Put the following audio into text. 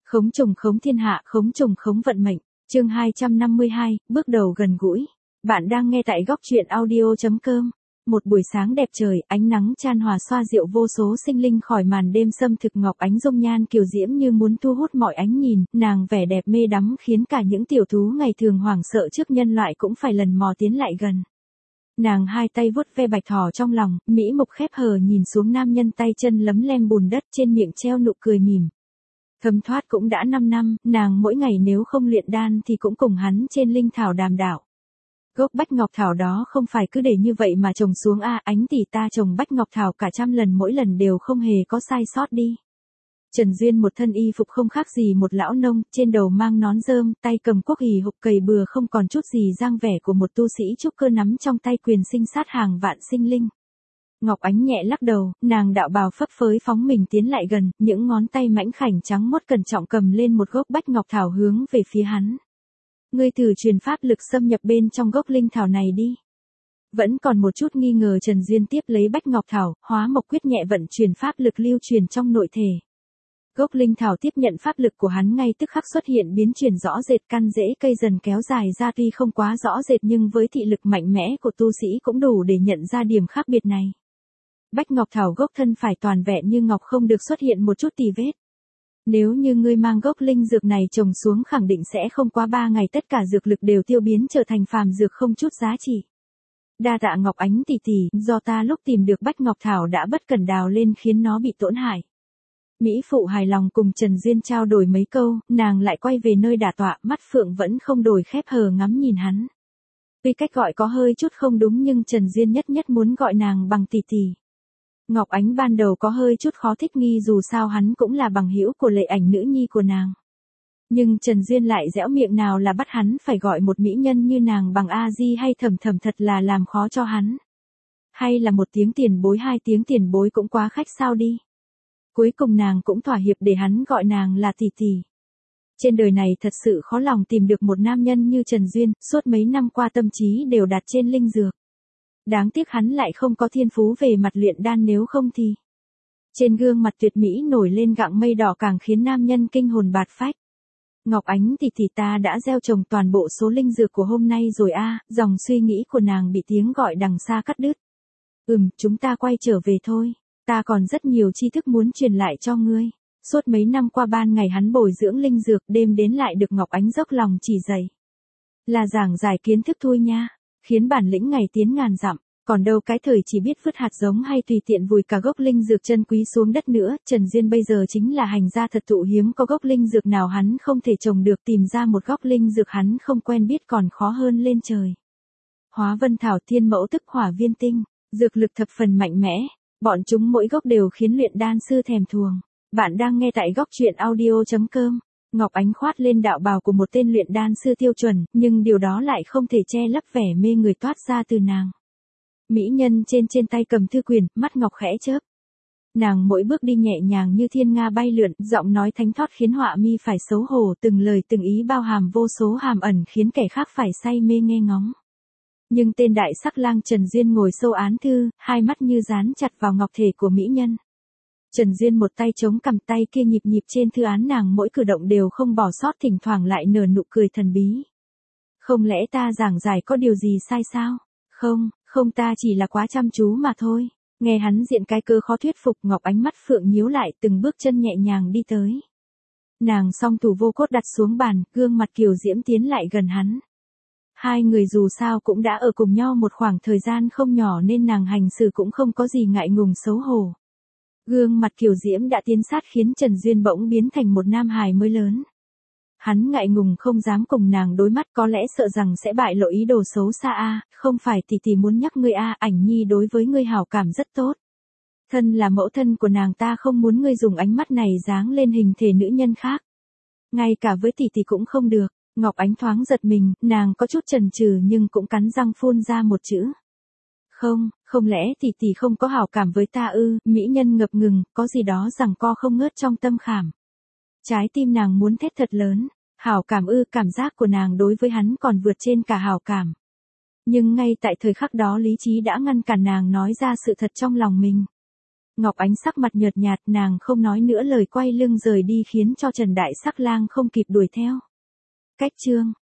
Khống trùng khống thiên hạ, khống trùng khống vận mệnh. Chương 252, bước đầu gần gũi. Bạn đang nghe tại góc truyện audio.com. Một buổi sáng đẹp trời, ánh nắng chan hòa xoa dịu vô số sinh linh khỏi màn đêm xâm thực. Ngọc Ánh dung nhan kiều diễm như muốn thu hút mọi ánh nhìn, nàng vẻ đẹp mê đắm khiến cả những tiểu thú ngày thường hoảng sợ trước nhân loại cũng phải lần mò tiến lại gần. Nàng hai tay vuốt ve bạch thỏ trong lòng, mỹ mục khép hờ nhìn xuống nam nhân tay chân lấm lem bùn đất, trên miệng treo nụ cười mỉm. Thấm thoát cũng đã 5 năm, nàng mỗi ngày nếu không luyện đan thì cũng cùng hắn trên linh thảo đàm đạo. Gốc bách ngọc thảo đó không phải cứ để như vậy mà trồng xuống Ánh tỷ ta trồng bách ngọc thảo cả trăm lần, mỗi lần đều không hề có sai sót đi. Trần Duyên một thân y phục không khác gì một lão nông, trên đầu mang nón rơm, tay cầm cuốc hì hục cày bừa, không còn chút gì dang vẻ của một tu sĩ trúc cơ nắm trong tay quyền sinh sát hàng vạn sinh linh. Ngọc Ánh nhẹ lắc đầu, nàng đạo bào phấp phới phóng mình tiến lại gần, những ngón tay mảnh khảnh trắng mốt cẩn trọng cầm lên một gốc bách ngọc thảo hướng về phía hắn. Ngươi thử truyền pháp lực xâm nhập bên trong gốc linh thảo này đi. Vẫn còn một chút nghi ngờ, Trần Duyên tiếp lấy bách ngọc thảo, hóa mộc quyết nhẹ vận truyền pháp lực lưu truyền trong nội thể. Gốc linh thảo tiếp nhận pháp lực của hắn ngay tức khắc xuất hiện biến chuyển rõ rệt, căn rễ cây dần kéo dài ra, tuy không quá rõ rệt nhưng với thị lực mạnh mẽ của tu sĩ cũng đủ để nhận ra điểm khác biệt này. Bách ngọc thảo gốc thân phải toàn vẹn như ngọc, không được xuất hiện một chút tì vết. Nếu như ngươi mang gốc linh dược này trồng xuống, khẳng định sẽ không quá 3 ngày tất cả dược lực đều tiêu biến trở thành phàm dược không chút giá trị. Đa tạ Ngọc Ánh tỷ tỷ, do ta lúc tìm được bách ngọc thảo đã bất cẩn đào lên khiến nó bị tổn hại. Mỹ phụ hài lòng cùng Trần Duyên trao đổi mấy câu, nàng lại quay về nơi đả tọa, mắt phượng vẫn không đổi khép hờ ngắm nhìn hắn. Tuy cách gọi có hơi chút không đúng nhưng Trần Duyên nhất muốn gọi nàng bằng tỷ tỷ. Ngọc Ánh ban đầu có hơi chút khó thích nghi, dù sao hắn cũng là bằng hữu của Lệ Ảnh nữ nhi của nàng. Nhưng Trần Duyên lại dẻo miệng, nào là bắt hắn phải gọi một mỹ nhân như nàng bằng a di hay thầm thầm, thật là làm khó cho hắn. Hay là một tiếng tiền bối, 2 tiếng tiền bối cũng quá khách sao đi. Cuối cùng nàng cũng thỏa hiệp để hắn gọi nàng là tỷ tỷ. Trên đời này thật sự khó lòng tìm được một nam nhân như Trần Duyên, suốt mấy năm qua tâm trí đều đặt trên linh dược. Đáng tiếc hắn lại không có thiên phú về mặt luyện đan, nếu không thì trên gương mặt tuyệt mỹ nổi lên gặng mây đỏ càng khiến nam nhân kinh hồn bạt phách. Ngọc Ánh tỷ tỷ, ta đã gieo trồng toàn bộ số linh dược của hôm nay rồi dòng suy nghĩ của nàng bị tiếng gọi đằng xa cắt đứt. Chúng ta quay trở về thôi, ta còn rất nhiều tri thức muốn truyền lại cho ngươi. Suốt mấy năm qua ban ngày hắn bồi dưỡng linh dược, đêm đến lại được Ngọc Ánh dốc lòng chỉ dạy. Là giảng giải kiến thức thôi nha, khiến bản lĩnh ngày tiến ngàn dặm. Còn đâu cái thời chỉ biết vứt hạt giống hay tùy tiện vùi cả gốc linh dược chân quý xuống đất nữa. Trần Duyên bây giờ chính là hành gia thật thụ, hiếm có gốc linh dược nào hắn không thể trồng được, tìm ra một gốc linh dược hắn không quen biết còn khó hơn lên trời. Hóa vân thảo, thiên mẫu tức hỏa viên tinh, dược lực thập phần mạnh mẽ, bọn chúng mỗi gốc đều khiến luyện đan sư thèm thuồng. Bạn đang nghe tại góc truyện audio.com. Ngọc Ánh khoát lên đạo bào của một tên luyện đan sư tiêu chuẩn, nhưng điều đó lại không thể che lấp vẻ mê người toát ra từ nàng. Mỹ nhân trên tay cầm thư quyền, mắt ngọc khẽ chớp. Nàng mỗi bước đi nhẹ nhàng như thiên nga bay lượn, giọng nói thánh thót khiến họa mi phải xấu hổ, từng lời từng ý bao hàm vô số hàm ẩn khiến kẻ khác phải say mê nghe ngóng. Nhưng tên đại sắc lang Trần Duyên ngồi sâu án thư, hai mắt như dán chặt vào ngọc thể của mỹ nhân. Trần Duyên một tay chống cằm, tay kia nhịp trên thư án nàng, mỗi cử động đều không bỏ sót, thỉnh thoảng lại nở nụ cười thần bí. Không lẽ ta giảng giải có điều gì sai sao? Không, ta chỉ là quá chăm chú mà thôi. Nghe hắn diện cái cơ khó thuyết phục, Ngọc Ánh mắt phượng nhíu lại, từng bước chân nhẹ nhàng đi tới. Nàng song thủ vô cốt đặt xuống bàn, gương mặt kiều diễm tiến lại gần hắn. Hai người dù sao cũng đã ở cùng nhau một khoảng thời gian không nhỏ nên nàng hành xử cũng không có gì ngại ngùng xấu hổ. Gương mặt kiều diễm đã tiến sát khiến Trần Duyên bỗng biến thành một nam hài mới lớn. Hắn ngại ngùng không dám cùng nàng đối mắt, có lẽ sợ rằng sẽ bại lộ ý đồ xấu xa. Không phải tỷ tỷ muốn nhắc ngươi Ảnh nhi đối với ngươi hảo cảm rất tốt. Thân là mẫu thân của nàng, ta không muốn ngươi dùng ánh mắt này giáng lên hình thể nữ nhân khác. Ngay cả với tỷ tỷ cũng không được. Ngọc Ánh thoáng giật mình, nàng có chút chần chừ nhưng cũng cắn răng phun ra một chữ. Không lẽ tỷ tỷ không có hảo cảm với ta ư? Mỹ nhân ngập ngừng, có gì đó giằng co không ngớt trong tâm khảm. Trái tim nàng muốn thét thật lớn. Hảo cảm ư? Cảm giác của nàng đối với hắn còn vượt trên cả hảo cảm. Nhưng ngay tại thời khắc đó lý trí đã ngăn cản nàng nói ra sự thật trong lòng mình. Ngọc Ánh sắc mặt nhợt nhạt, nàng không nói nữa lời quay lưng rời đi khiến cho Trần Đại Sắc Lang không kịp đuổi theo. Cách chương